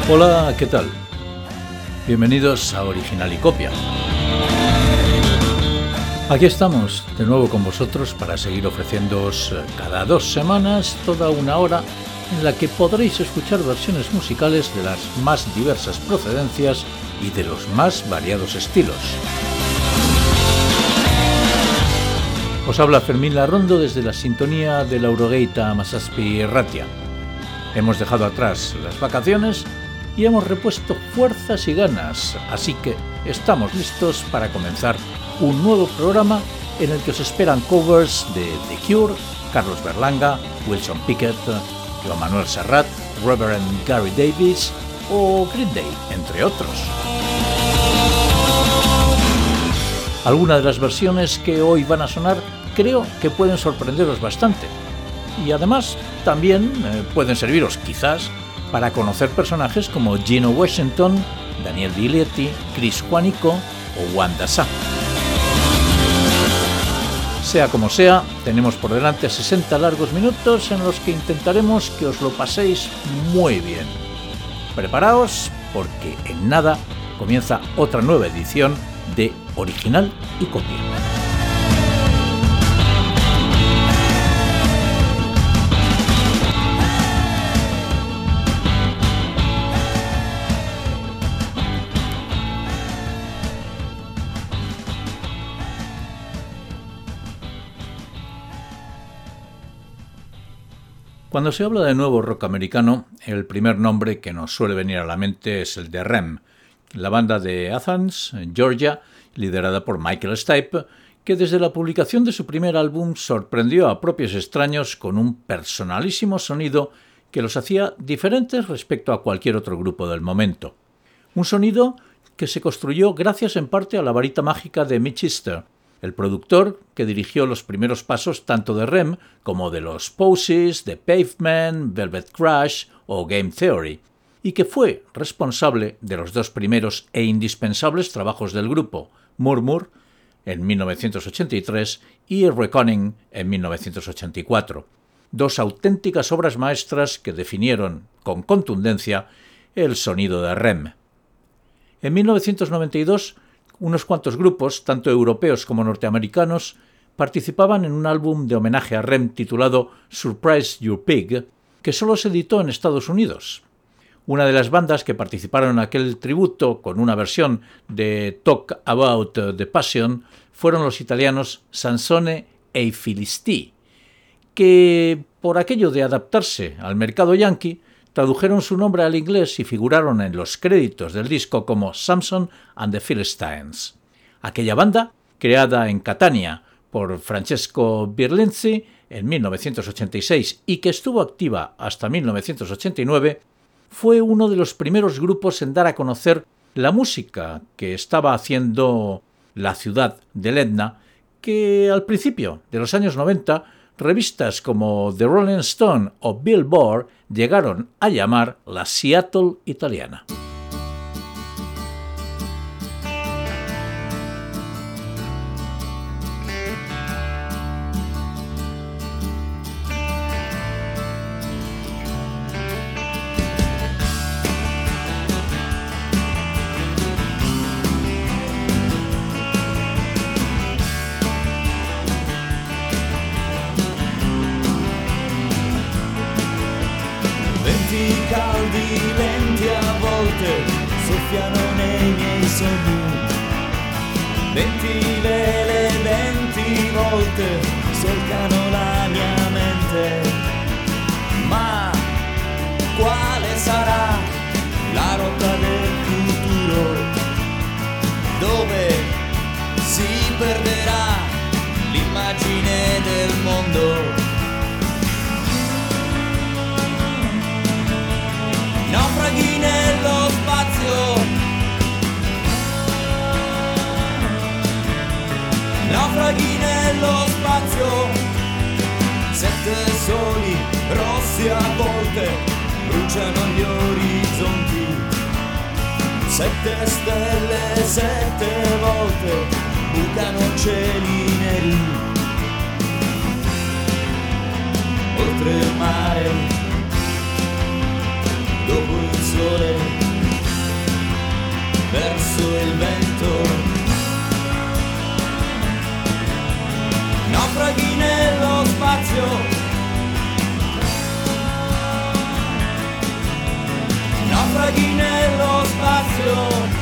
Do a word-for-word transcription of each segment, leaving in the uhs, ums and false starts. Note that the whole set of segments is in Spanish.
Hola, ¿qué tal? Bienvenidos a Original y Copia. Aquí estamos de nuevo con vosotros para seguir ofreciéndoos cada dos semanas toda una hora en la que podréis escuchar versiones musicales de las más diversas procedencias y de los más variados estilos. Os habla Fermín Larrondo desde la sintonía de la Eurogaita Masaspi Ratia. Hemos dejado atrás las vacaciones y hemos repuesto fuerzas y ganas, así que estamos listos para comenzar un nuevo programa en el que os esperan covers de The Cure, Carlos Berlanga, Wilson Pickett, Joan Manuel Serrat, Reverend Gary Davis o Green Day, entre otros. Algunas de las versiones que hoy van a sonar creo que pueden sorprenderos bastante y además también eh, pueden serviros quizás para conocer personajes como Gino Washington, Daniel Biglietti, Chris Juanico o Wanda Sa. Sea como sea, tenemos por delante sesenta largos minutos en los que intentaremos que os lo paséis muy bien. Preparaos porque en nada comienza otra nueva edición de Original y Copia. Cuando se habla de nuevo rock americano, el primer nombre que nos suele venir a la mente es el de R E M, la banda de Athens, en Georgia, liderada por Michael Stipe, que desde la publicación de su primer álbum sorprendió a propios extraños con un personalísimo sonido que los hacía diferentes respecto a cualquier otro grupo del momento. Un sonido que se construyó gracias en parte a la varita mágica de Mitch Easter, el productor que dirigió los primeros pasos tanto de R E M como de los Posies, The Pavement, Velvet Crush o Game Theory, y que fue responsable de los dos primeros e indispensables trabajos del grupo, Murmur en mil novecientos ochenta y tres y Reckoning en mil novecientos ochenta y cuatro, dos auténticas obras maestras que definieron con contundencia el sonido de R E M. En mil novecientos noventa y dos, unos cuantos grupos, tanto europeos como norteamericanos, participaban en un álbum de homenaje a R E M titulado Surprise Your Pig, que solo se editó en Estados Unidos. Una de las bandas que participaron en aquel tributo con una versión de Talk About the Passion fueron los italianos Sansone e i Filisti, que, por aquello de adaptarse al mercado yanqui, tradujeron su nombre al inglés y figuraron en los créditos del disco como Samson and the Philistines. Aquella banda, creada en Catania por Francesco Birlenzi en mil novecientos ochenta y seis y que estuvo activa hasta mil novecientos ochenta y nueve, fue uno de los primeros grupos en dar a conocer la música que estaba haciendo la ciudad del Etna, que al principio de los años noventa revistas como The Rolling Stone o Billboard llegaron a llamar la Seattle italiana. Caldi venti a volte soffiano nei miei sogni, venti vele, venti volte solcano la mia mente, ma quale sarà la rotta del futuro, dove si perderà l'immagine del mondo? Naufraghi nello spazio, naufraghi nello spazio, sette soli rossi a volte bruciano gli orizzonti, sette stelle sette volte bucano cieli neri, oltre il mare, dopo il sole il vento, naufraghi nello spazio, naufraghi nello spazio.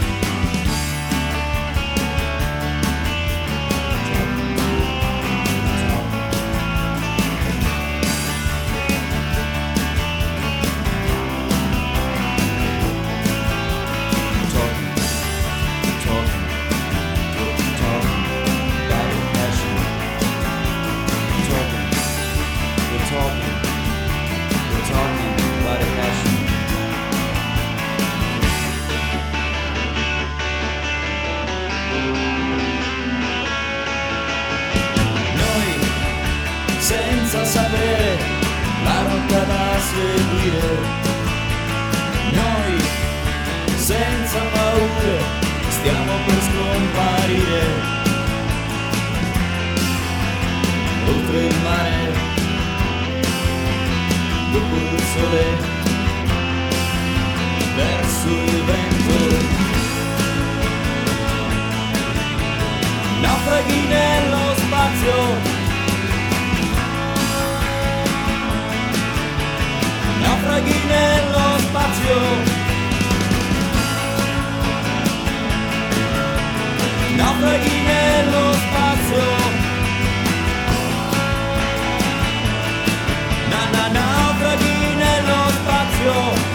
Senza sapere la rotta da seguire, noi senza paure stiamo per scomparire. Oltre il mare, dopo il sole, verso il vento, naufraghi nello spazio, naufraghi nello spazio, naufraghi nello spazio, na na naufraghi nello spazio.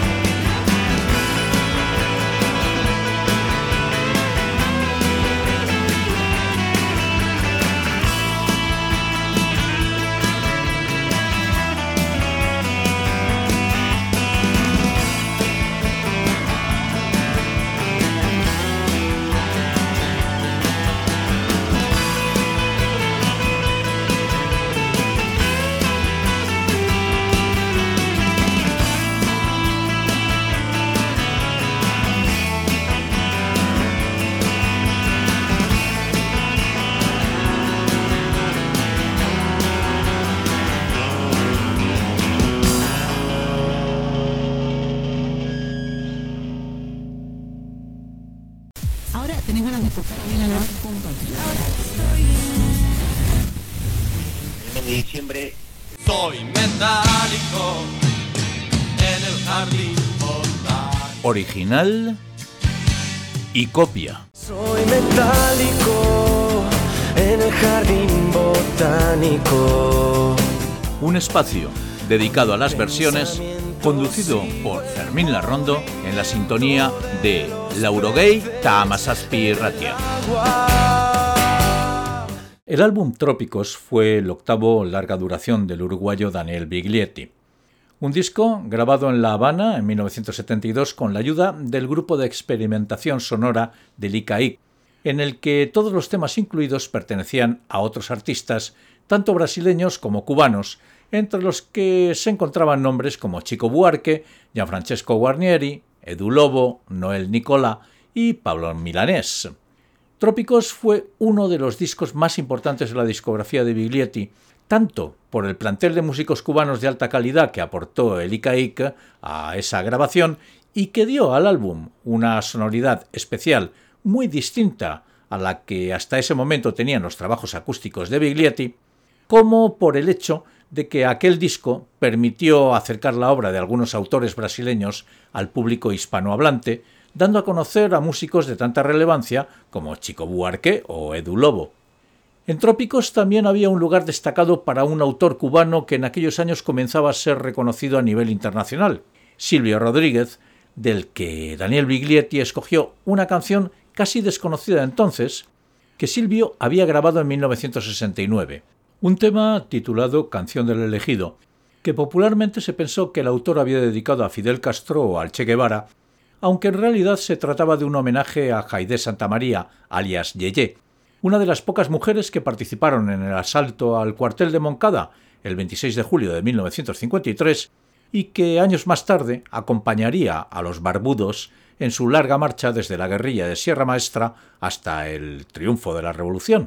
De diciembre. Soy metálico en el jardín botánico. Original y copia. Soy metálico en el jardín botánico. Un espacio dedicado a las versiones, conducido por Fermín Larrondo en la sintonía de Laurogei ta Hamazazpi Ratia. El álbum Trópicos fue el octavo larga duración del uruguayo Daniel Biglietti. Un disco grabado en La Habana en mil novecientos setenta y dos con la ayuda del grupo de experimentación sonora del I C A I C, en el que todos los temas incluidos pertenecían a otros artistas, tanto brasileños como cubanos, entre los que se encontraban nombres como Chico Buarque, Gianfrancesco Guarnieri, Edu Lobo, Noel Nicola y Pablo Milanés. Trópicos fue uno de los discos más importantes de la discografía de Biglietti, tanto por el plantel de músicos cubanos de alta calidad que aportó el I C A I C a esa grabación y que dio al álbum una sonoridad especial muy distinta a la que hasta ese momento tenían los trabajos acústicos de Biglietti, como por el hecho de que aquel disco permitió acercar la obra de algunos autores brasileños al público hispanohablante, dando a conocer a músicos de tanta relevancia como Chico Buarque o Edu Lobo. En Trópicos también había un lugar destacado para un autor cubano que en aquellos años comenzaba a ser reconocido a nivel internacional, Silvio Rodríguez, del que Daniel Biglietti escogió una canción casi desconocida entonces, que Silvio había grabado en mil novecientos sesenta y nueve. Un tema titulado Canción del Elegido, que popularmente se pensó que el autor había dedicado a Fidel Castro o al Che Guevara, aunque en realidad se trataba de un homenaje a Haydé Santamaría, alias Yeye, una de las pocas mujeres que participaron en el asalto al cuartel de Moncada el veintiséis de julio de mil novecientos cincuenta y tres y que años más tarde acompañaría a los barbudos en su larga marcha desde la guerrilla de Sierra Maestra hasta el triunfo de la Revolución.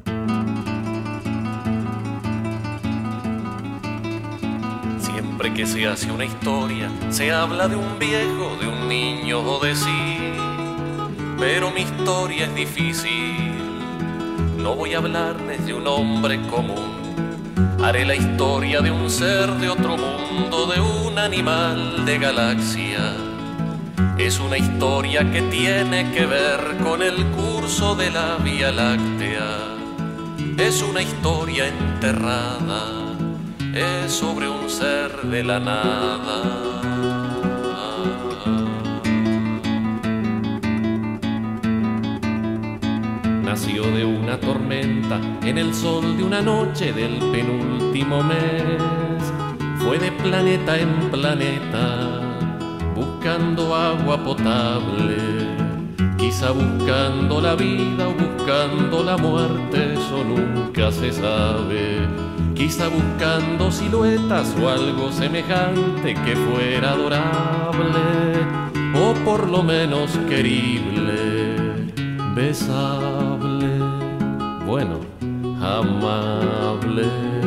Siempre que se hace una historia, se habla de un viejo, de un niño o de sí. pero mi historia es difícil. No voy a hablarles de un hombre común. Haré la historia de un ser de otro mundo, de un animal de galaxia. Es una historia que tiene que ver con el curso de la Vía Láctea. Es una historia enterrada, es sobre un ser de la nada. Nació de una tormenta en el sol de una noche del penúltimo mes. Fue de planeta en planeta buscando agua potable, quizá buscando la vida o buscando la muerte, eso nunca se sabe. Quizá buscando siluetas o algo semejante que fuera adorable, o por lo menos querible, besable, bueno, amable.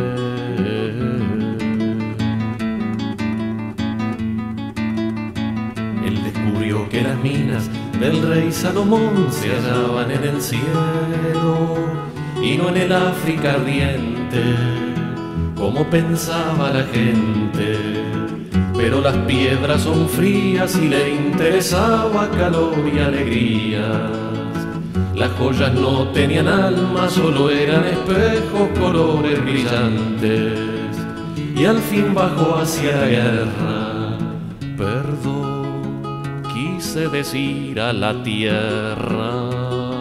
Él descubrió que las minas del rey Salomón se hallaban en el cielo y no en el África ardiente, como pensaba la gente. Pero las piedras son frías y le interesaba calor y alegrías. Las joyas no tenían alma, solo eran espejos, colores brillantes. Y al fin bajó hacia la guerra. Perdón, quise decir a la tierra.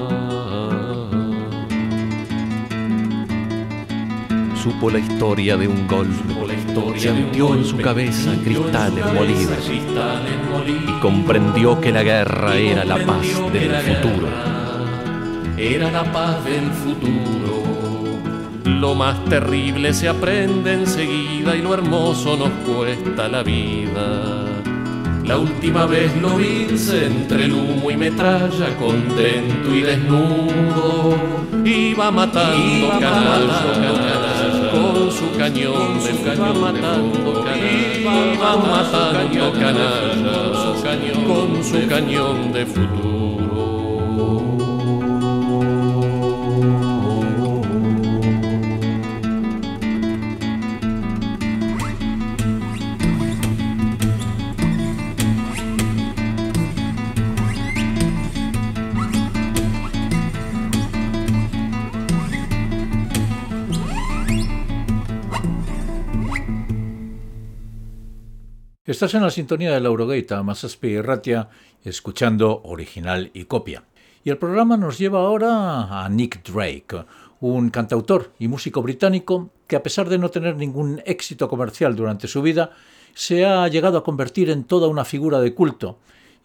Supo la historia de un golpe, sintió en su cabeza cristales molidos y comprendió que la guerra era la paz del futuro. Era la paz del futuro. Lo más terrible se aprende enseguida y lo hermoso nos cuesta la vida. La última vez lo hice entre el humo y metralla, contento y desnudo. Iba matando canalla con su cañón de cañón matando canalla. Iba matando canalla con su cañón de futuro. Estás en la sintonía de la Eurogate, Hamazazpi Irratia, escuchando Original y Copia. Y el programa nos lleva ahora a Nick Drake, un cantautor y músico británico que, a pesar de no tener ningún éxito comercial durante su vida, se ha llegado a convertir en toda una figura de culto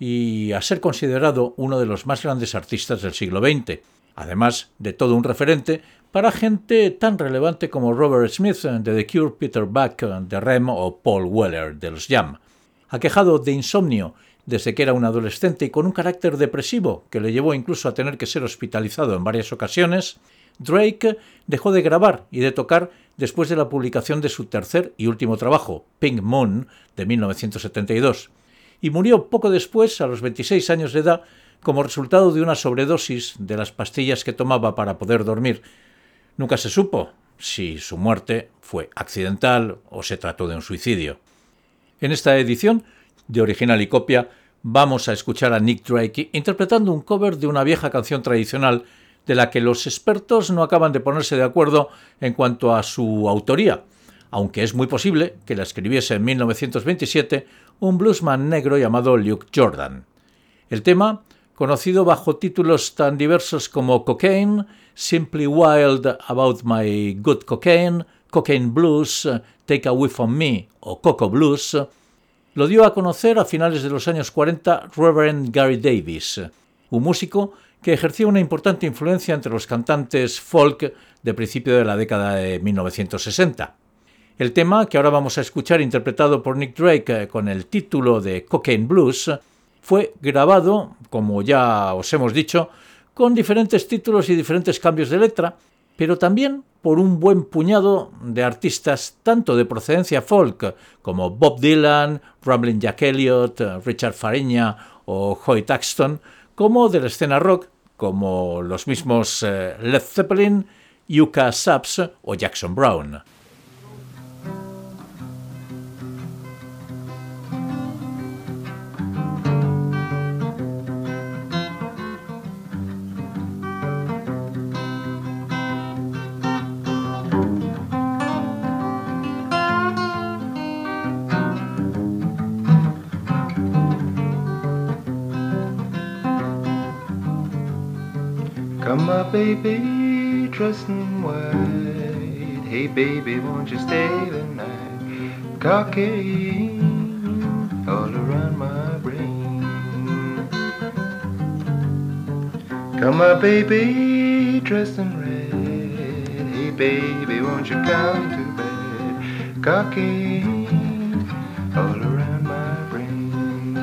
y a ser considerado uno de los más grandes artistas del siglo veinte, además de todo un referente para gente tan relevante como Robert Smith de The Cure, Peter Buck de R E M o Paul Weller de los Jam. Aquejado de insomnio desde que era un adolescente y con un carácter depresivo que le llevó incluso a tener que ser hospitalizado en varias ocasiones, Drake dejó de grabar y de tocar después de la publicación de su tercer y último trabajo, Pink Moon, de mil novecientos setenta y dos, y murió poco después, a los veintiséis años de edad, como resultado de una sobredosis de las pastillas que tomaba para poder dormir. Nunca se supo si su muerte fue accidental o se trató de un suicidio. En esta edición de Original y Copia vamos a escuchar a Nick Drake interpretando un cover de una vieja canción tradicional de la que los expertos no acaban de ponerse de acuerdo en cuanto a su autoría, aunque es muy posible que la escribiese en mil novecientos veintisiete un bluesman negro llamado Luke Jordan. El tema, conocido bajo títulos tan diversos como Cocaine, Simply Wild About My Good Cocaine, Cocaine Blues, Take a Whiff on Me o Coco Blues, lo dio a conocer a finales de los años cuarenta Reverend Gary Davis, un músico que ejerció una importante influencia entre los cantantes folk de principio de la década de mil novecientos sesenta. El tema que ahora vamos a escuchar, interpretado por Nick Drake con el título de Cocaine Blues, fue grabado, como ya os hemos dicho, con diferentes títulos y diferentes cambios de letra, pero también por un buen puñado de artistas tanto de procedencia folk como Bob Dylan, Ramblin' Jack Elliott, Richard Farina o Hoyt Axton, como de la escena rock, como los mismos eh, Led Zeppelin, U K Subs o Jackson Browne. Come my baby, dressed in white. Hey baby, won't you stay the night? Cocaine all around my brain. Come my baby, dressed in red. Hey baby, won't you come to bed? Cocaine all around my brain.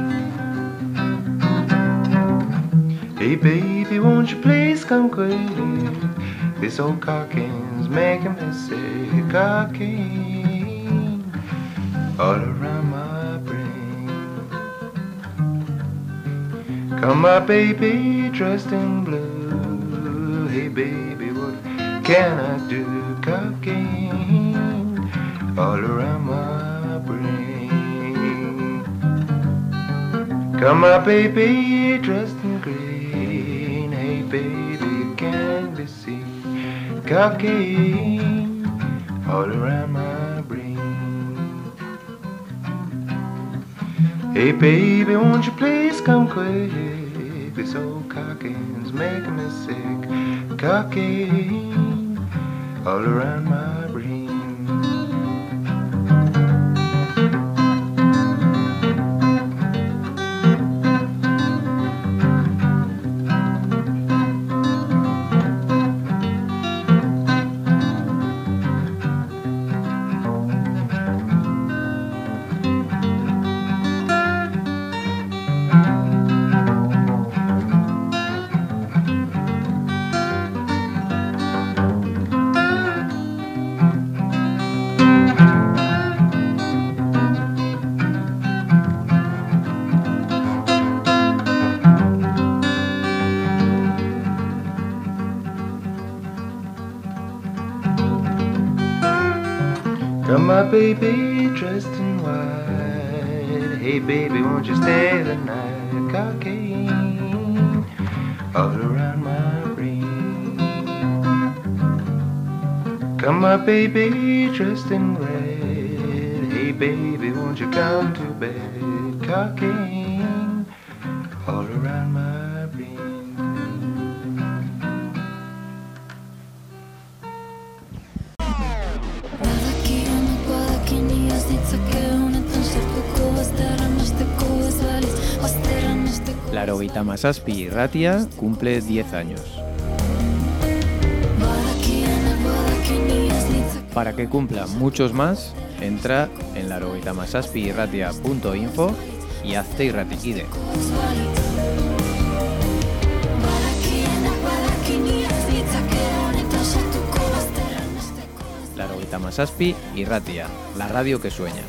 Hey baby, won't you please come quick? This old cockine's making me sick. Cocaine all around my brain. Come my baby, dressed in blue. Hey baby, what can I do? Cocaine all around my brain. Come my baby, dressed in green. Hey baby, can be seen. Cocaine all around my brain. Hey baby, won't you please come quick? This old cockine's making me sick. Cocaine all around my brain. Come my baby, dressed in white. Hey baby, won't you stay the night? Cocaine all around my brain. Come my baby, dressed in red. Hey baby, won't you come to bed? Cocaine all around my brain. Laurogeita zazpi irratia cumple diez años. Para que cumpla muchos más, entra en laurogeita zazpi irratia punto info y hazte irratikide. Laurogeita zazpi irratia, la radio que sueña.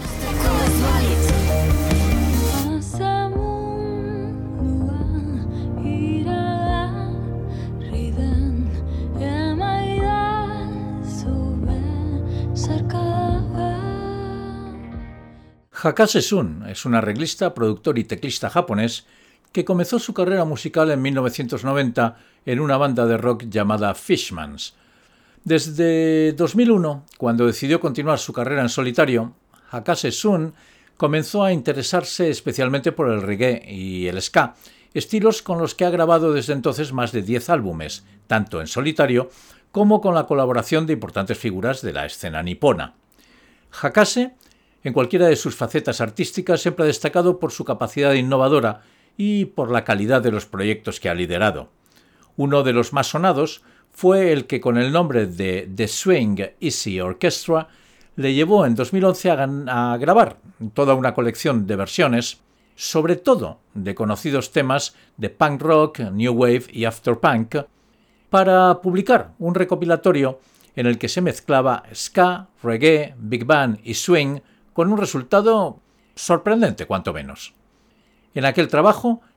Hakase Sun es un arreglista, productor y teclista japonés que comenzó su carrera musical en mil novecientos noventa en una banda de rock llamada Fishmans. Desde dos mil uno, cuando decidió continuar su carrera en solitario, Hakase Sun comenzó a interesarse especialmente por el reggae y el ska, estilos con los que ha grabado desde entonces más de diez álbumes, tanto en solitario como con la colaboración de importantes figuras de la escena nipona. Hakase, en cualquiera de sus facetas artísticas, siempre ha destacado por su capacidad innovadora y por la calidad de los proyectos que ha liderado. Uno de los más sonados fue el que con el nombre de The Swing Easy Orchestra le llevó en dos mil once a, a grabar toda una colección de versiones, sobre todo de conocidos temas de punk rock, new wave y afterpunk, para publicar un recopilatorio en el que se mezclaba ska, reggae, big band y swing, con un resultado sorprendente cuanto menos. En aquel trabajo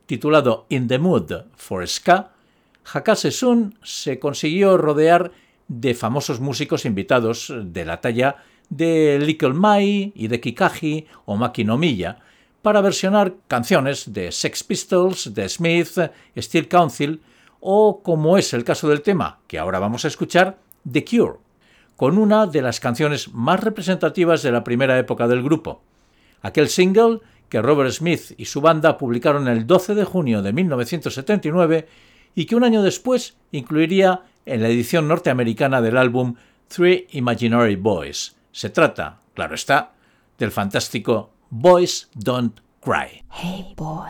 titulado In the Mood for Ska, Hakase Sun se consiguió rodear de famosos músicos invitados de la talla de Little Mai, Hideki Kaji o Maki no Miya para versionar canciones de Sex Pistols, The Smiths, Steel Council o, como es el caso del tema que ahora vamos a escuchar, The Cure, con una de las canciones más representativas de la primera época del grupo. Aquel single que Robert Smith y su banda publicaron el doce de junio de mil novecientos setenta y nueve y que un año después incluiría en la edición norteamericana del álbum Three Imaginary Boys. Se trata, claro está, del fantástico Boys Don't Cry. Hey boy.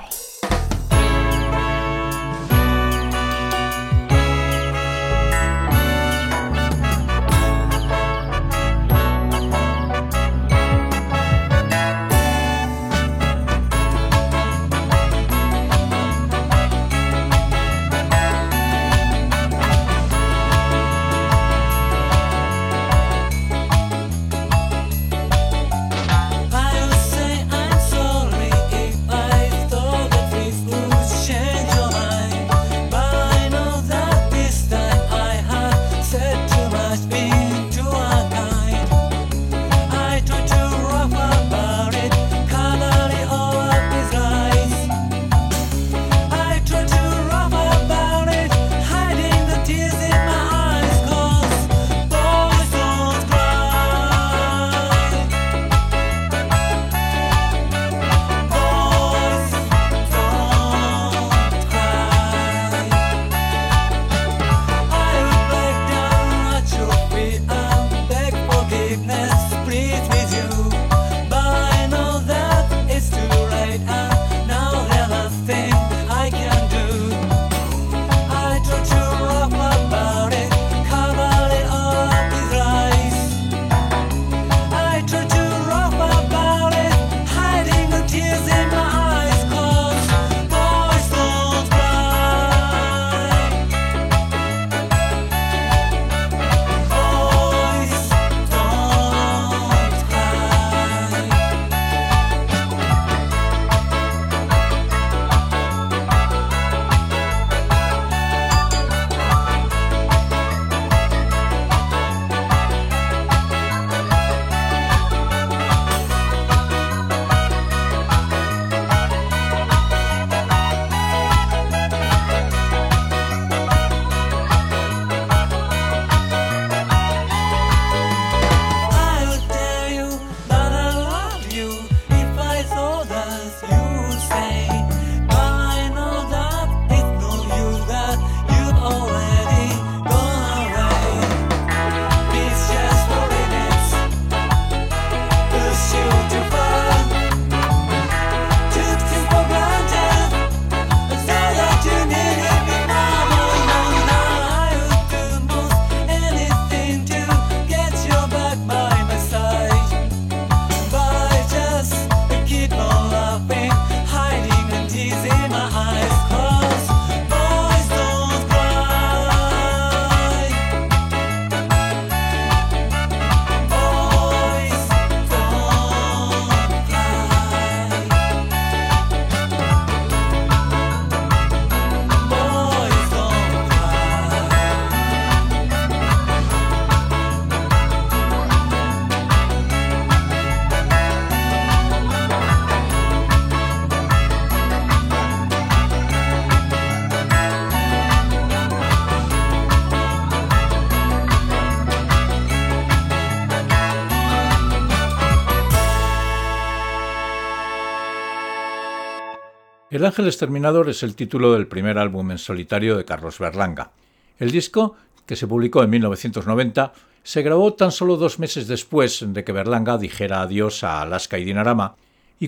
El Ángel Exterminador es el título del primer álbum en solitario de Carlos Berlanga. El disco, que se publicó en mil novecientos noventa, se grabó tan solo dos meses después de que Berlanga dijera adiós a Alaska y Dinarama y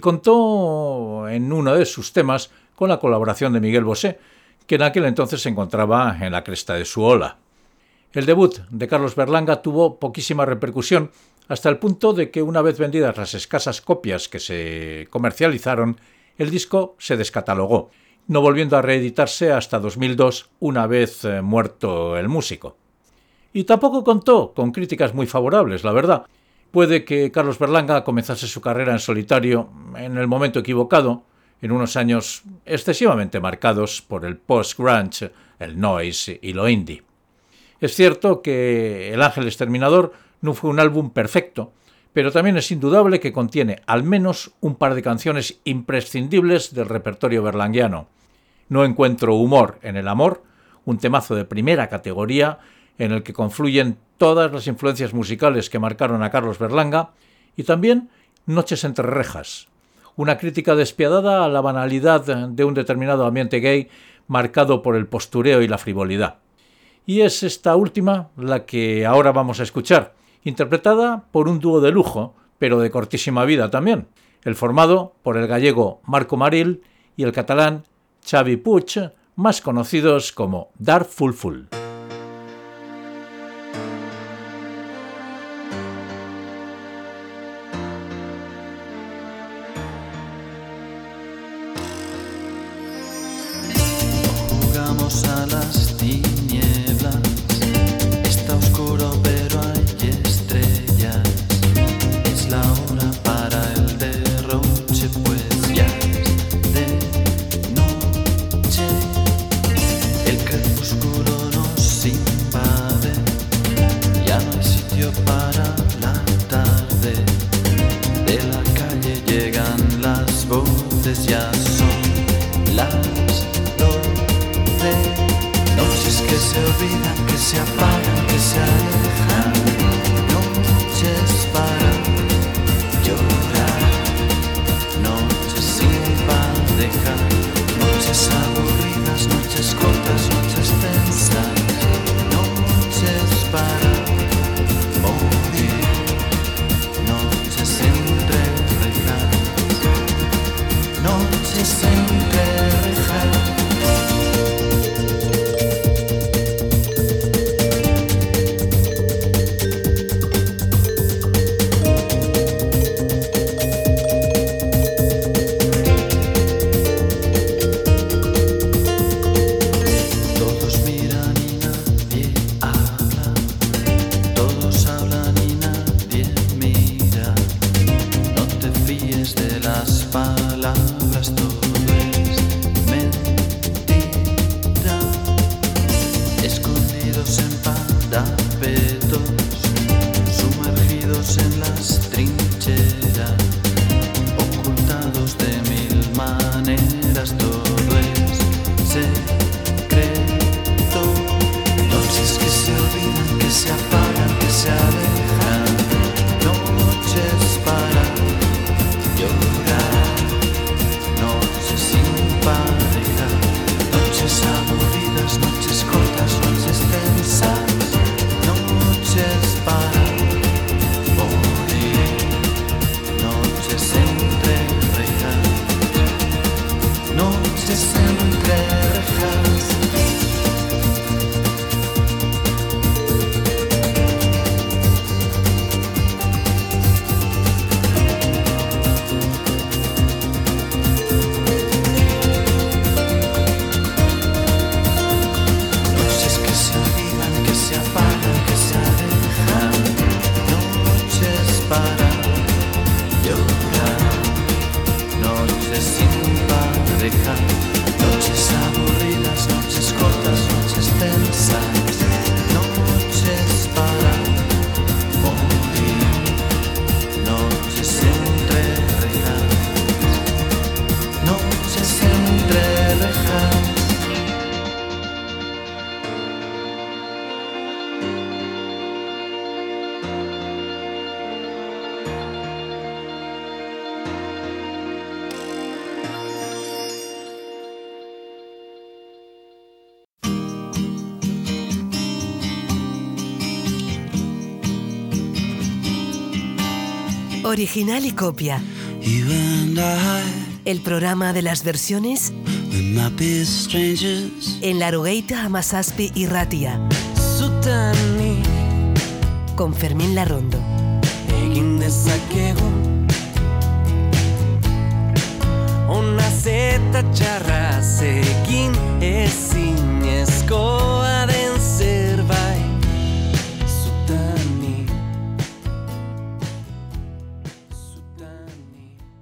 contó en uno de sus temas con la colaboración de Miguel Bosé, que en aquel entonces se encontraba en la cresta de su ola. El debut de Carlos Berlanga tuvo poquísima repercusión hasta el punto de que una vez vendidas las escasas copias que se comercializaron, el disco se descatalogó, no volviendo a reeditarse hasta dos mil dos, una vez eh, muerto el músico. Y tampoco contó con críticas muy favorables, la verdad. Puede que Carlos Berlanga comenzase su carrera en solitario en el momento equivocado, en unos años excesivamente marcados por el post-grunge, el noise y lo indie. Es cierto que El Ángel Exterminador no fue un álbum perfecto, pero también es indudable que contiene al menos un par de canciones imprescindibles del repertorio berlanguiano. No encuentro humor en el amor, un temazo de primera categoría en el que confluyen todas las influencias musicales que marcaron a Carlos Berlanga, y también Noches entre rejas, una crítica despiadada a la banalidad de un determinado ambiente gay marcado por el postureo y la frivolidad. Y es esta última la que ahora vamos a escuchar, interpretada por un dúo de lujo, pero de cortísima vida también, el formado por el gallego Marco Maril y el catalán Xavi Puig, más conocidos como Dar Ful Ful. Jugamos a las tinieblas, está oscuro pero hay estrellas, es la hora para el derroche, pues ya es de noche, el crepúsculo nos invade, ya no hay sitio para la tarde, de la calle llegan las voces, ya son las noches que se olvidan, que se apagan, que se alejan, noches para llorar, noches sin pareja, noches aburridas, noches cortas, noches tensas, noches para morir, noches entre rejas, noches entre rejas. Original y copia. El programa de las versiones en Larugueita, Hamazazpi y Ratia. Con Fermín Larrondo. Ona zeta txarra zekin ezinezkoa den zerbait zutani.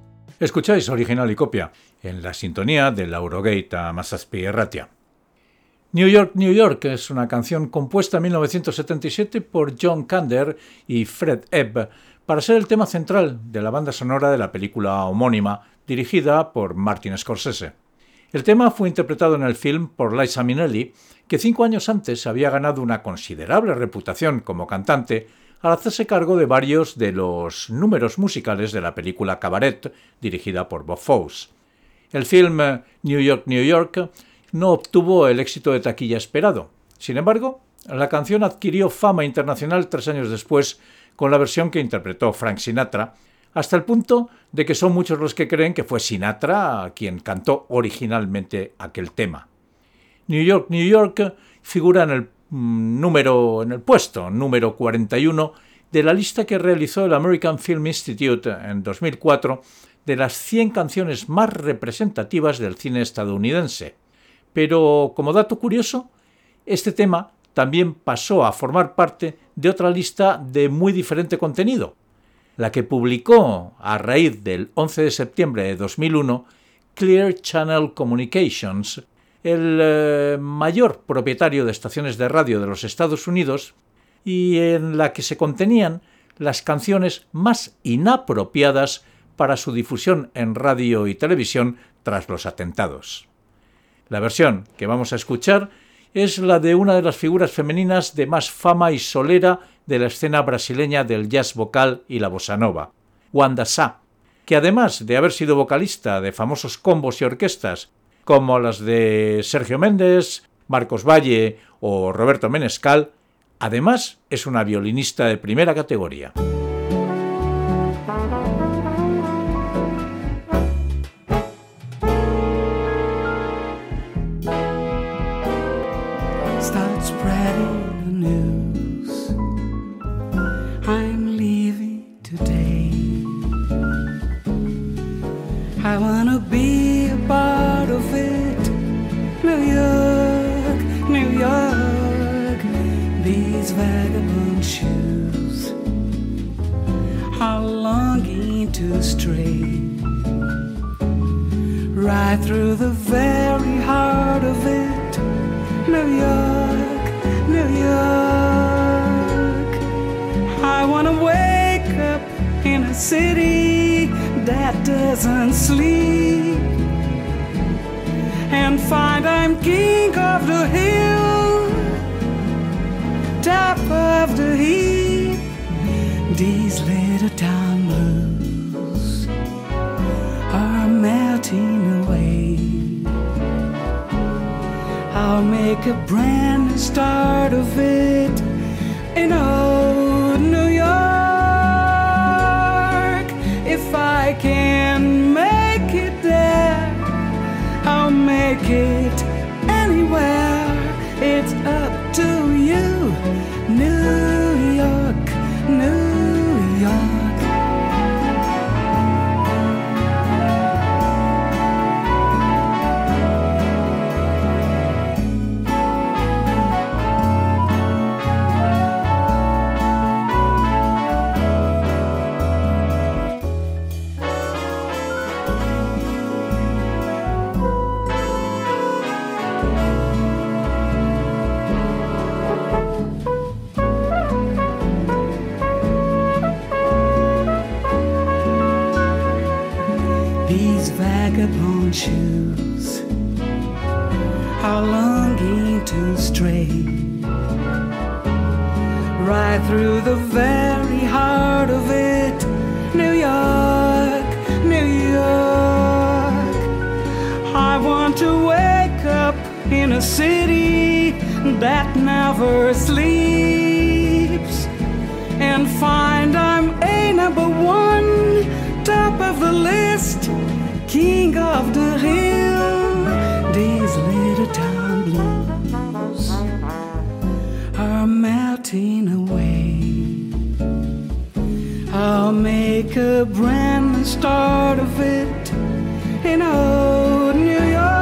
Escucháis Original y Copia, en la sintonía de la Eurogaita Hamazazpi Irratia. New York, New York es una canción compuesta en mil novecientos setenta y siete por John Kander y Fred Ebb para ser el tema central de la banda sonora de la película homónima dirigida por Martin Scorsese. El tema fue interpretado en el film por Liza Minnelli, que cinco años antes había ganado una considerable reputación como cantante al hacerse cargo de varios de los números musicales de la película Cabaret, dirigida por Bob Fosse. El film New York, New York no obtuvo el éxito de taquilla esperado. Sin embargo, la canción adquirió fama internacional tres años después con la versión que interpretó Frank Sinatra, hasta el punto de que son muchos los que creen que fue Sinatra quien cantó originalmente aquel tema. New York, New York figura en el número, en el puesto número cuarenta y uno de la lista que realizó el American Film Institute en dos mil cuatro de las cien canciones más representativas del cine estadounidense. Pero, como dato curioso, este tema también pasó a formar parte de otra lista de muy diferente contenido, la que publicó a raíz del once de septiembre de dos mil uno Clear Channel Communications, el eh, mayor propietario de estaciones de radio de los Estados Unidos, y en la que se contenían las canciones más inapropiadas para su difusión en radio y televisión tras los atentados. La versión que vamos a escuchar es la de una de las figuras femeninas de más fama y solera de la escena brasileña del jazz vocal y la bossa nova, Wanda Sá, que además de haber sido vocalista de famosos combos y orquestas como las de Sergio Méndez, Marcos Valle o Roberto Menescal, además es una violinista de primera categoría. Start spreading the news. I'm leaving today. I wanna be a part of it. New York, New York. These vagabond shoes are longing to stray right through the very heart of it. New York, New York. I wanna wake up in a city that doesn't sleep and find I'm king of the hill, top of the heap. These little town blues are melting away. I'll make a brand new start of it in old New York. If I can make it there, I'll make it anywhere. It's up to you, New York, New York. Vagabond shoes are longing to stray right through the very heart of it. New York, New York. I want to wake up in a city that never sleeps and find I'm a number one, top of the list, king of the hill. These little town blues are melting away. I'll make a brand new start of it in old New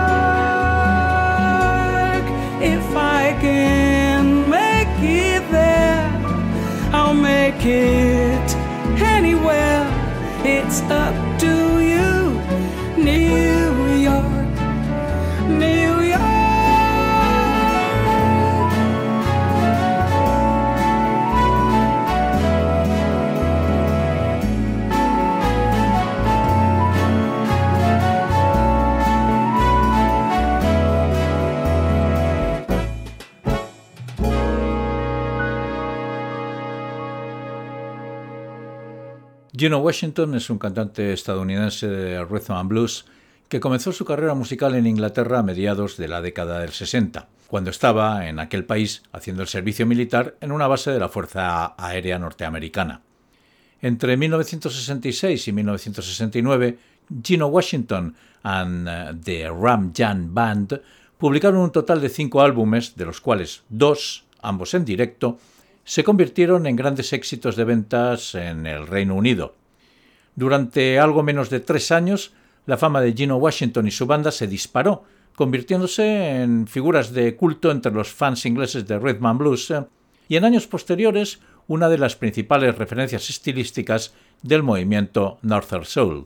York. If I can make it there, I'll make it anywhere. It's up to you, Gino Washington es un cantante estadounidense de rhythm and blues que comenzó su carrera musical en Inglaterra a mediados de la década del sesenta, cuando estaba en aquel país haciendo el servicio militar en una base de la Fuerza Aérea Norteamericana. Entre mil novecientos sesenta y seis y mil novecientos sesenta y nueve, Gino Washington and the Ram Jam Band publicaron un total de cinco álbumes, de los cuales dos, ambos en directo, se convirtieron en grandes éxitos de ventas en el Reino Unido. Durante algo menos de tres años, la fama de Gino Washington y su banda se disparó, convirtiéndose en figuras de culto entre los fans ingleses de rhythm and blues y en años posteriores una de las principales referencias estilísticas del movimiento Northern Soul.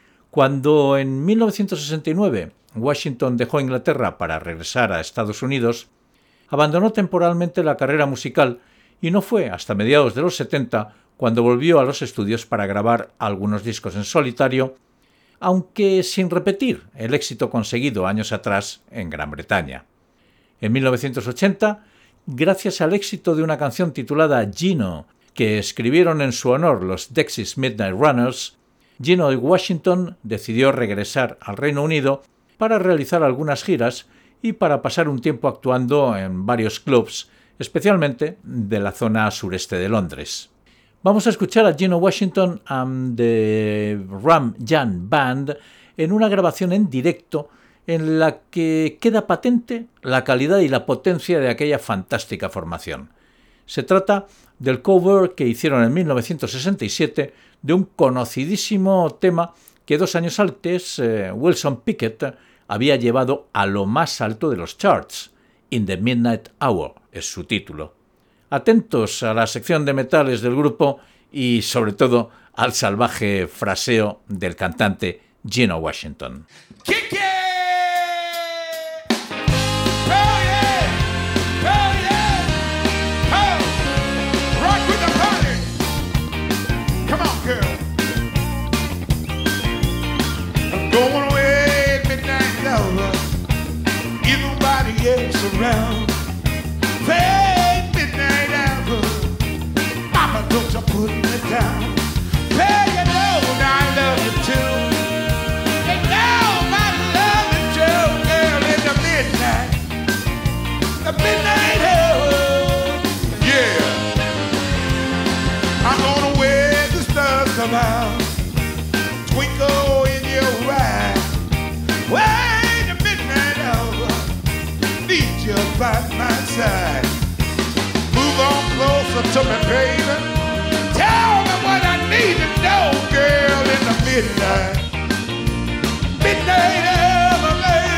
Cuando en mil novecientos sesenta y nueve Washington dejó Inglaterra para regresar a Estados Unidos, abandonó temporalmente la carrera musical y no fue hasta mediados de los setenta cuando volvió a los estudios para grabar algunos discos en solitario, aunque sin repetir el éxito conseguido años atrás en Gran Bretaña. En mil novecientos ochenta, gracias al éxito de una canción titulada Gino, que escribieron en su honor los Dexys Midnight Runners, Gino Washington decidió regresar al Reino Unido para realizar algunas giras y para pasar un tiempo actuando en varios clubs, especialmente de la zona sureste de Londres. Vamos a escuchar a Gino Washington and the Ram Jam Band en una grabación en directo en la que queda patente la calidad y la potencia de aquella fantástica formación. Se trata del cover que hicieron en mil novecientos sesenta y siete de un conocidísimo tema que dos años antes eh, Wilson Pickett había llevado a lo más alto de los charts. In the Midnight Hour es su título. Atentos a la sección de metales del grupo y sobre todo al salvaje fraseo del cantante Gino Washington. Kick it! Oh yeah! Oh yeah! Oh! Rock with the party! Come on, girl. I'm going away at midnight hour. Ain't nobody else around. Hey, midnight hour. Mama, don't you put me down. Hey, you know I love you too. Midnight hour, yeah. I'm gonna wear the stars come out, twinkle in your eye. Wait the midnight hour, need you by my side. Move on closer to me, baby. Tell me what I need to know, girl, in the midnight, midnight hour, baby.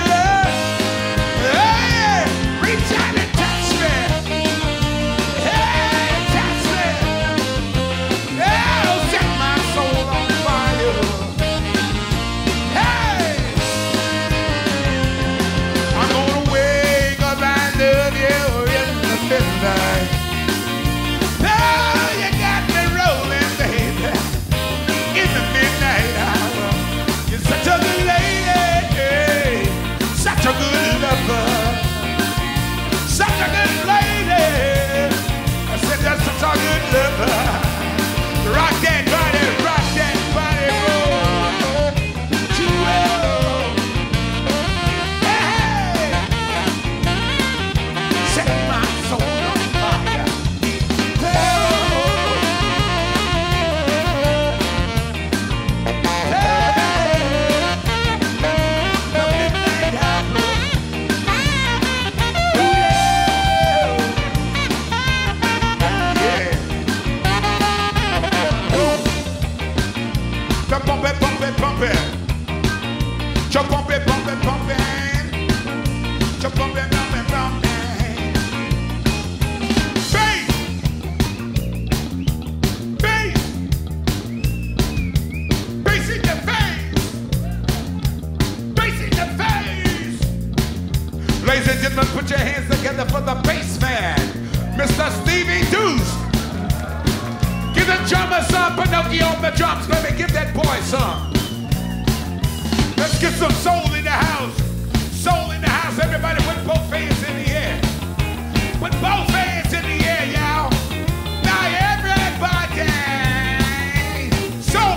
Midnight. Now you got me rolling, baby, in the midnight hour. You're such a good lady, such a good lover, such a good lady. I said you're such a good lover. Rock that body, rock that body, roll. Roll. Hey, set my soul on fire. Pump it, pump it, pump it. Jump pump it, pump it, pump it. Jump pump it, pump it, pump it. Bass, bass, bass in the face, bass in the face. Ladies and gentlemen, put your hands together for the bass man, Mister Stevie Deuce. Give the drummer some, Pinocchio on the drums, baby, give that boy some. Let's get some soul in the house. Soul in the house, everybody put both hands in the air. Put both hands in the air, y'all. Now everybody, soul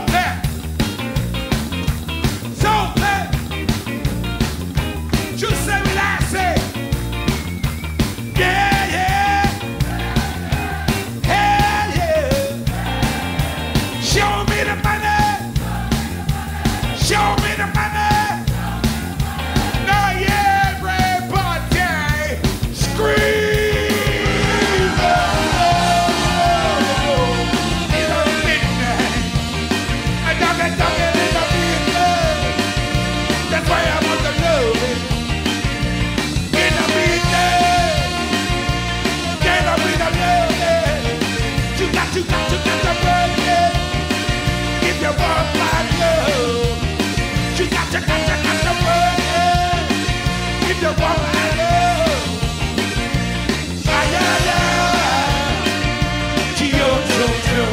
you got, you got to work if you want my love. Ah, yeah, yeah. Chio, chio, chio.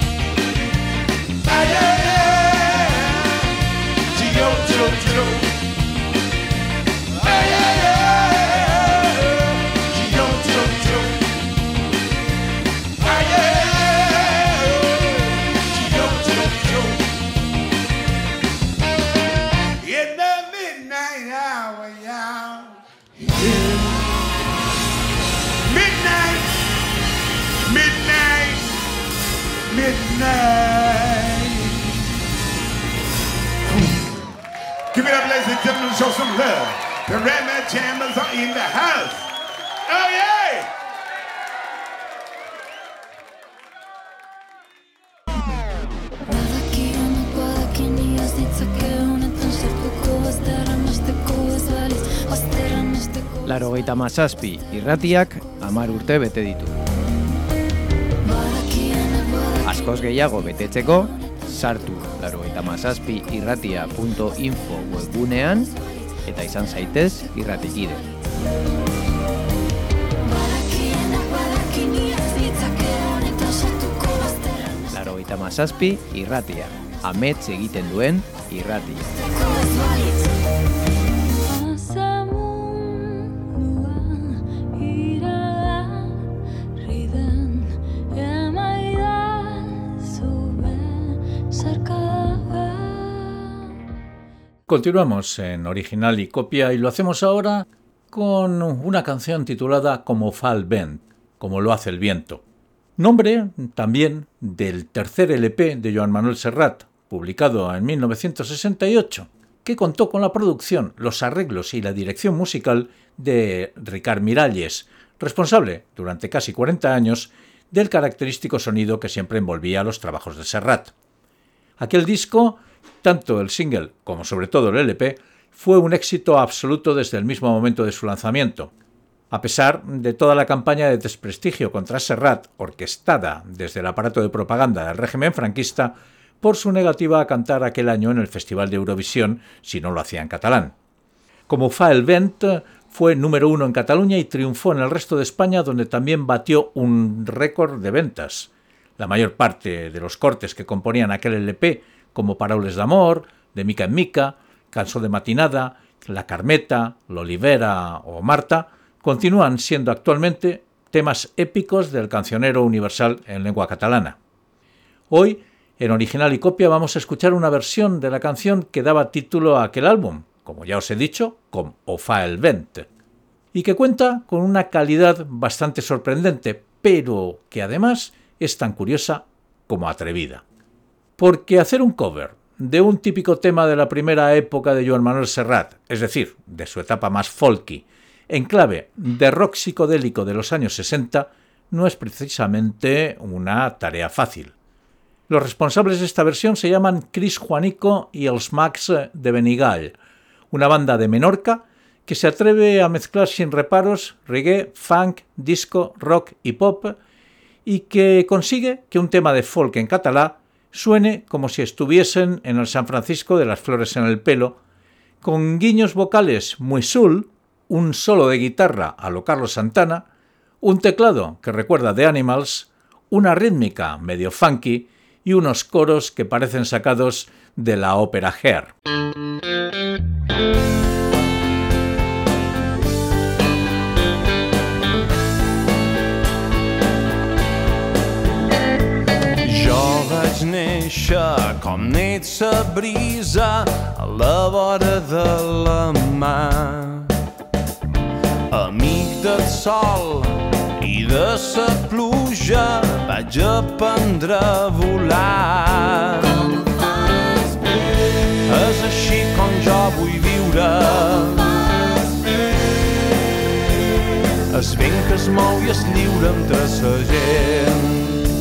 Ah, yeah, yeah. Chio, chio, chio. Ah, yeah, yeah. Chio, chio, chio. Ah, yeah. Chio, chio, chio. In the midnight hour, yeah. Midnight, midnight, midnight. Give it up, ladies and gentlemen, show some love. The Redman Jammers are in the house. Oh, yeah! Laurogeita hamazazpi irratiak hamar urte bete ditu. Askoz gehiago betetzeko, sartu laurogeita hamazazpi irratia punto info webgunean eta izan zaitez irratikide. Laurogeita hamazazpi irratia, amets egiten duen irratia. Continuamos en Original y Copia y lo hacemos ahora con una canción titulada Como fa el vent, como lo hace el viento. Nombre también del tercer L P de Joan Manuel Serrat, publicado en mil novecientos sesenta y ocho, que contó con la producción, los arreglos y la dirección musical de Ricard Miralles, responsable durante casi cuarenta años del característico sonido que siempre envolvía los trabajos de Serrat. Aquel disco, tanto el single como sobre todo el L P, fue un éxito absoluto desde el mismo momento de su lanzamiento. A pesar de toda la campaña de desprestigio contra Serrat, orquestada desde el aparato de propaganda del régimen franquista, por su negativa a cantar aquel año en el Festival de Eurovisión si no lo hacía en catalán. Como fa el vent, fue número uno en Cataluña y triunfó en el resto de España, donde también batió un récord de ventas. La mayor parte de los cortes que componían aquel L P, como Paraules d'amor, De mica en mica, Cançó de matinada, La Carmeta, L'Olivera o Marta, continúan siendo actualmente temas épicos del cancionero universal en lengua catalana. Hoy, en Original y Copia, vamos a escuchar una versión de la canción que daba título a aquel álbum, como ya os he dicho, Com ho fa el vent, y que cuenta con una calidad bastante sorprendente, pero que además es tan curiosa como atrevida. Porque hacer un cover de un típico tema de la primera época de Joan Manuel Serrat, es decir, de su etapa más folky, en clave de rock psicodélico de los años sesenta, no es precisamente una tarea fácil. Los responsables de esta versión se llaman Chris Juanico y els Mags de Benigall, una banda de Menorca que se atreve a mezclar sin reparos reggae, funk, disco, rock y pop, y que consigue que un tema de folk en catalá suene como si estuviesen en el San Francisco de las flores en el pelo, con guiños vocales muy soul, un solo de guitarra a lo Carlos Santana, un teclado que recuerda The Animals, una rítmica medio funky y unos coros que parecen sacados de la ópera Hair. Vaig néixer com neix sa brisa a la vora de la mar. Amic del sol i de sa pluja vaig aprendre a volar. Com ho fas bé? És així com jo vull viure. Com ho fas bé? El vent que es mou i es lliure entre sa gent.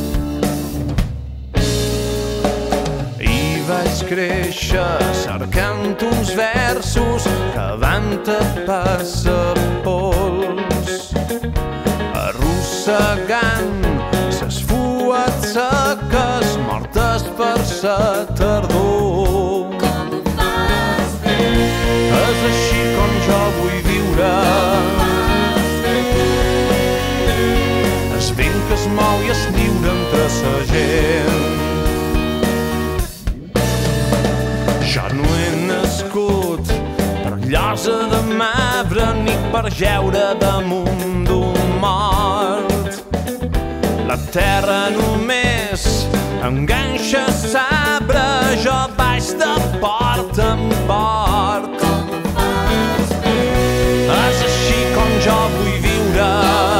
Vaig créixer cercant uns versos que van tapar sa pols, arrossegant ses fuets seques mortes per sa tardor. Com ho fas bé? es lliure entre sa gent. Jo no he nascut per llosa de marbre ni per jeure damunt d'un mort. La terra només enganxa sabre, jo vaig de port en port. És així com jo vull viure.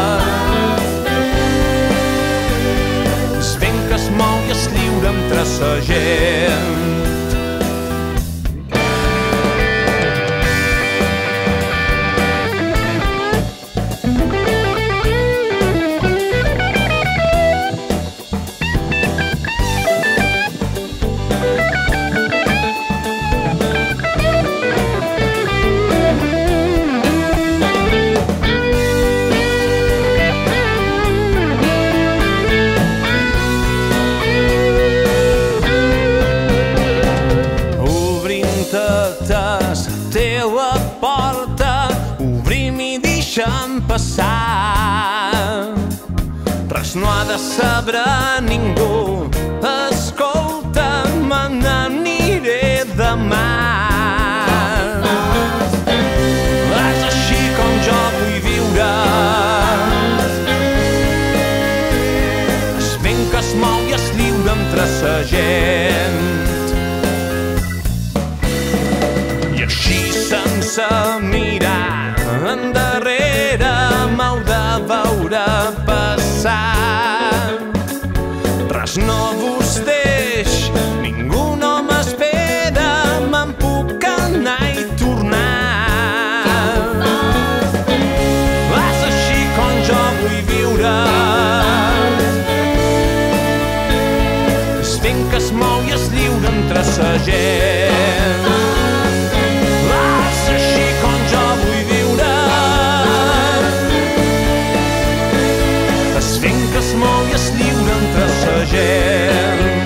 Es vent que es mou i es lliure entre sa gent. Passar. Res no ha de saber ningú. Escolta, me n'aniré demà. És així com jo vull viure. Es vent que es mou i es lliure entre sa gent. I així sense mirar endarrere m'heu de veure passar. Res no vos deix, ningú no m'espera, me'n puc anar i tornar. És així com jo vull viure. Es vent que es mou i es lliure entre sa gent. És així com jo vull viure. Es vent que es mou i es lliure entre sa gent.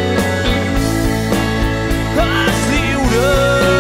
És lliure.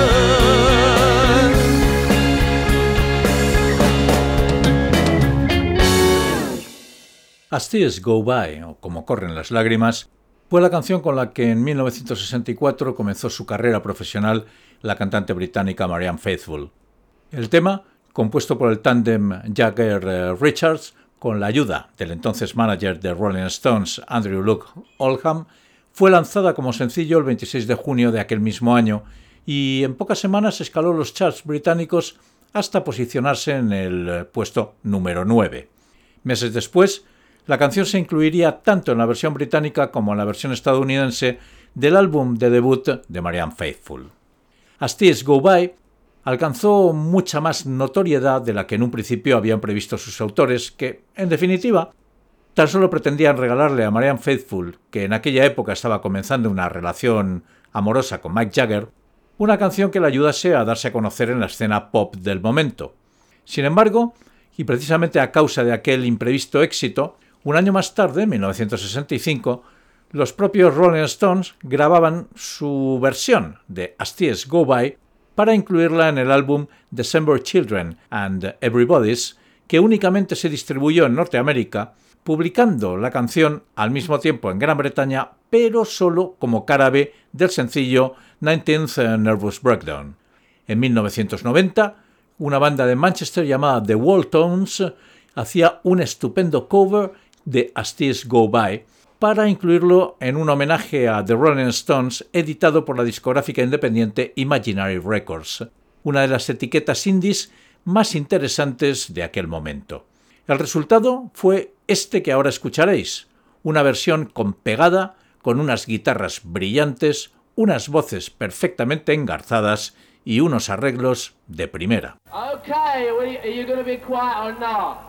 As Tears Go By, o Como corren las lágrimas, fue la canción con la que en mil novecientos sesenta y cuatro comenzó su carrera profesional la cantante británica Marianne Faithfull. El tema, compuesto por el tándem Jagger-Richards, con la ayuda del entonces manager de Rolling Stones, Andrew Luke Oldham, fue lanzada como sencillo el veintiséis de junio de aquel mismo año y en pocas semanas escaló los charts británicos hasta posicionarse en el puesto número nueve. Meses después, la canción se incluiría tanto en la versión británica como en la versión estadounidense del álbum de debut de Marianne Faithfull. As Tears Go By alcanzó mucha más notoriedad de la que en un principio habían previsto sus autores, que, en definitiva, tan solo pretendían regalarle a Marianne Faithfull, que en aquella época estaba comenzando una relación amorosa con Mick Jagger, una canción que le ayudase a darse a conocer en la escena pop del momento. Sin embargo, y precisamente a causa de aquel imprevisto éxito, un año más tarde, en mil novecientos sesenta y cinco, los propios Rolling Stones grababan su versión de As Tears Go By para incluirla en el álbum December Children and Everybody's, que únicamente se distribuyó en Norteamérica, publicando la canción al mismo tiempo en Gran Bretaña, pero solo como cara B del sencillo nineteenth Nervous Breakdown. En mil novecientos noventa, una banda de Manchester llamada The Waltons hacía un estupendo cover de As Tears Go By para incluirlo en un homenaje a The Rolling Stones editado por la discográfica independiente Imaginary Records, una de las etiquetas indies más interesantes de aquel momento. El resultado fue este que ahora escucharéis, una versión con pegada, con unas guitarras brillantes, unas voces perfectamente engarzadas y unos arreglos de primera. Okay, are you going to be quiet or not?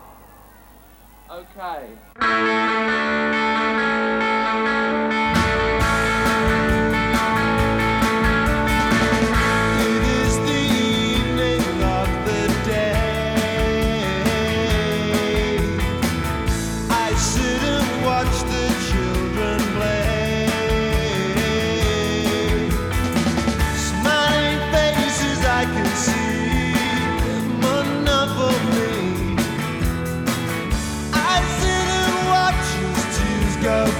Okay. I sit and watch as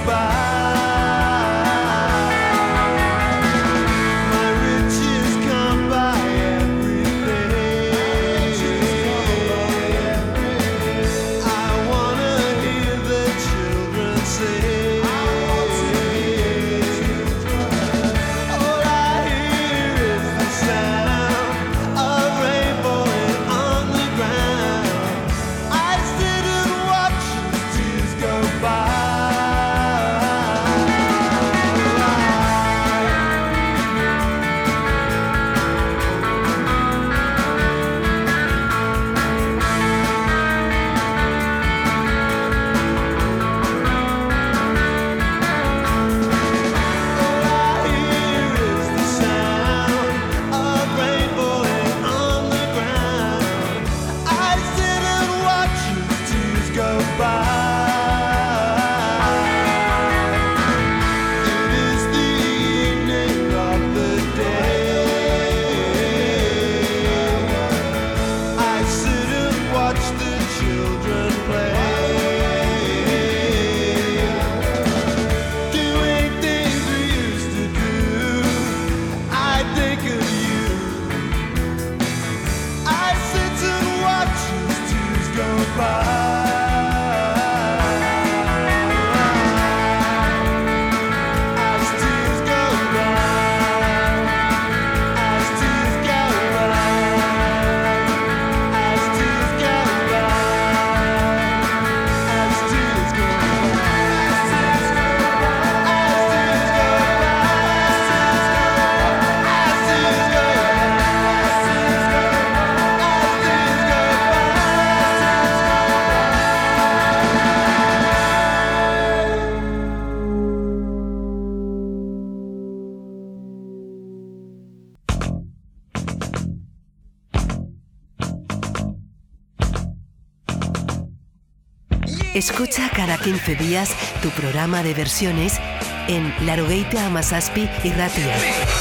Escucha cada quince días tu programa de versiones en Larogeita Hamazazpi Irratia.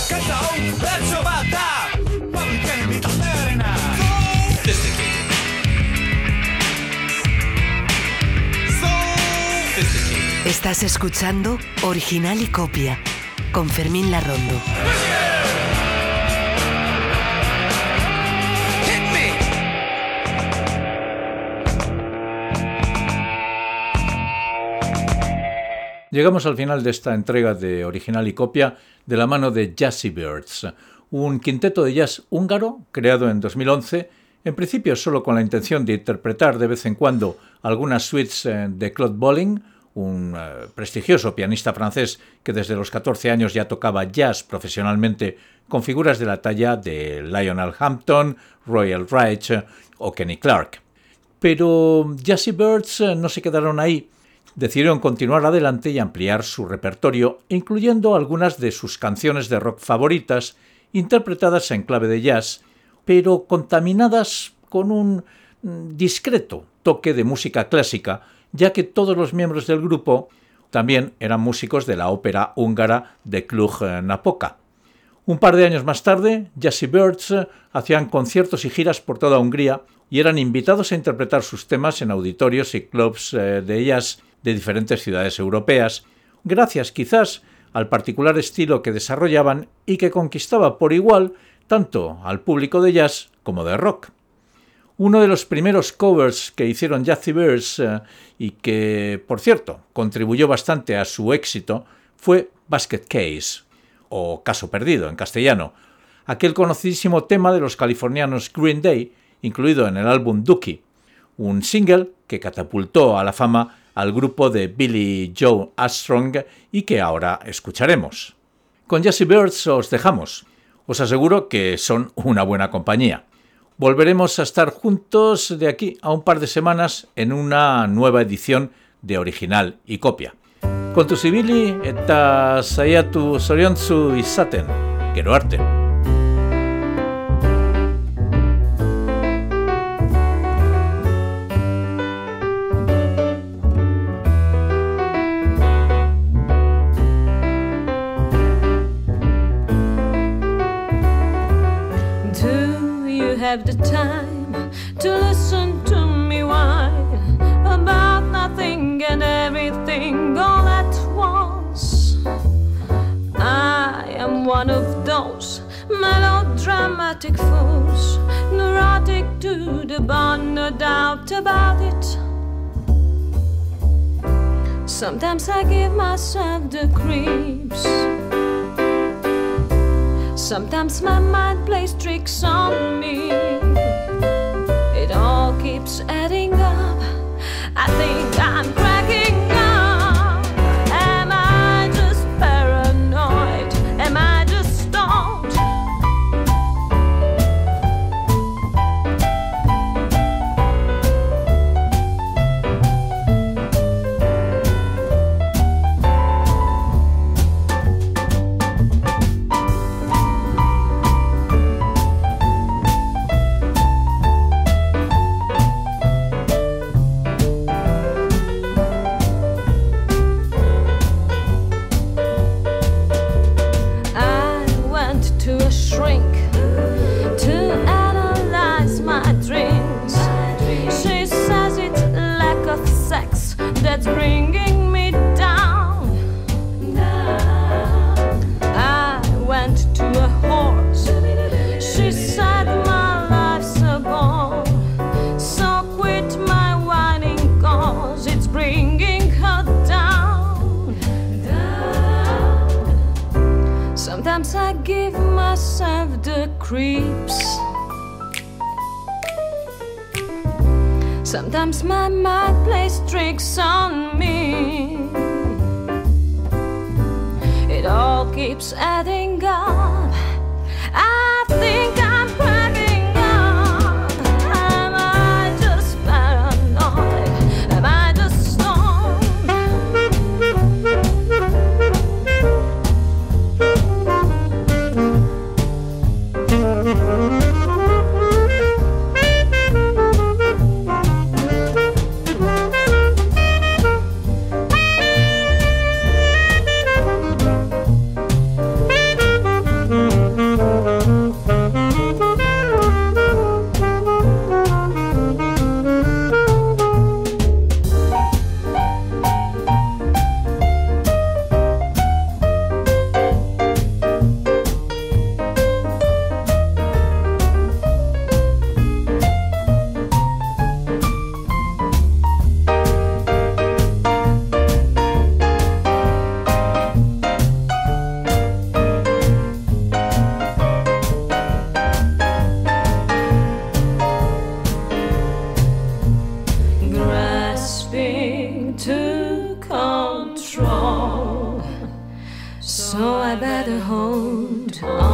Estás escuchando Original y Copia con Fermín Larrondo. Llegamos al final de esta entrega de Original y Copia de la mano de Jazzy Birds, un quinteto de jazz húngaro creado en dos mil once, en principio solo con la intención de interpretar de vez en cuando algunas suites de Claude Bolling, un uh, prestigioso pianista francés que desde los catorce años ya tocaba jazz profesionalmente con figuras de la talla de Lionel Hampton, Royal Reich o Kenny Clarke. Pero Jazzy Birds no se quedaron ahí. Decidieron continuar adelante y ampliar su repertorio, incluyendo algunas de sus canciones de rock favoritas, interpretadas en clave de jazz, pero contaminadas con un discreto toque de música clásica, ya que todos los miembros del grupo también eran músicos de la ópera húngara de Cluj-Napoca. Un par de años más tarde, Jazzy Birds hacían conciertos y giras por toda Hungría y eran invitados a interpretar sus temas en auditorios y clubs de jazz de diferentes ciudades europeas, gracias quizás al particular estilo que desarrollaban y que conquistaba por igual tanto al público de jazz como de rock. Uno de los primeros covers que hicieron Jazzy Birds eh, y que, por cierto, contribuyó bastante a su éxito fue Basket Case, o Caso Perdido en castellano, aquel conocidísimo tema de los californianos Green Day, incluido en el álbum Dookie, un single que catapultó a la fama al grupo de Billy Joe Armstrong y que ahora escucharemos. Con Jazzy Birds os dejamos. Os aseguro que son una buena compañía. Volveremos a estar juntos de aquí a un par de semanas en una nueva edición de Original y Copia. Kontuz ibili eta saiatu zoriontsu izaten, gero arte. Have the time to listen to me whine about nothing and everything all at once. those melodramatic fools, neurotic to the bone, no doubt about it. Sometimes I give myself the creeps. Sometimes my mind plays tricks on me. It all keeps adding up. I think I'm cracking up. Am I just paranoid? Am I just stoned? That's bringing me down. I went to a horse. She said my life's a bore. So quit my whining, cause it's bringing her down. Sometimes I give myself the creeps. Sometimes my mind plays tricks on me. It all keeps adding up. I think I'm cracking up. Am I just paranoid? Am I just stoned? So I better hold on.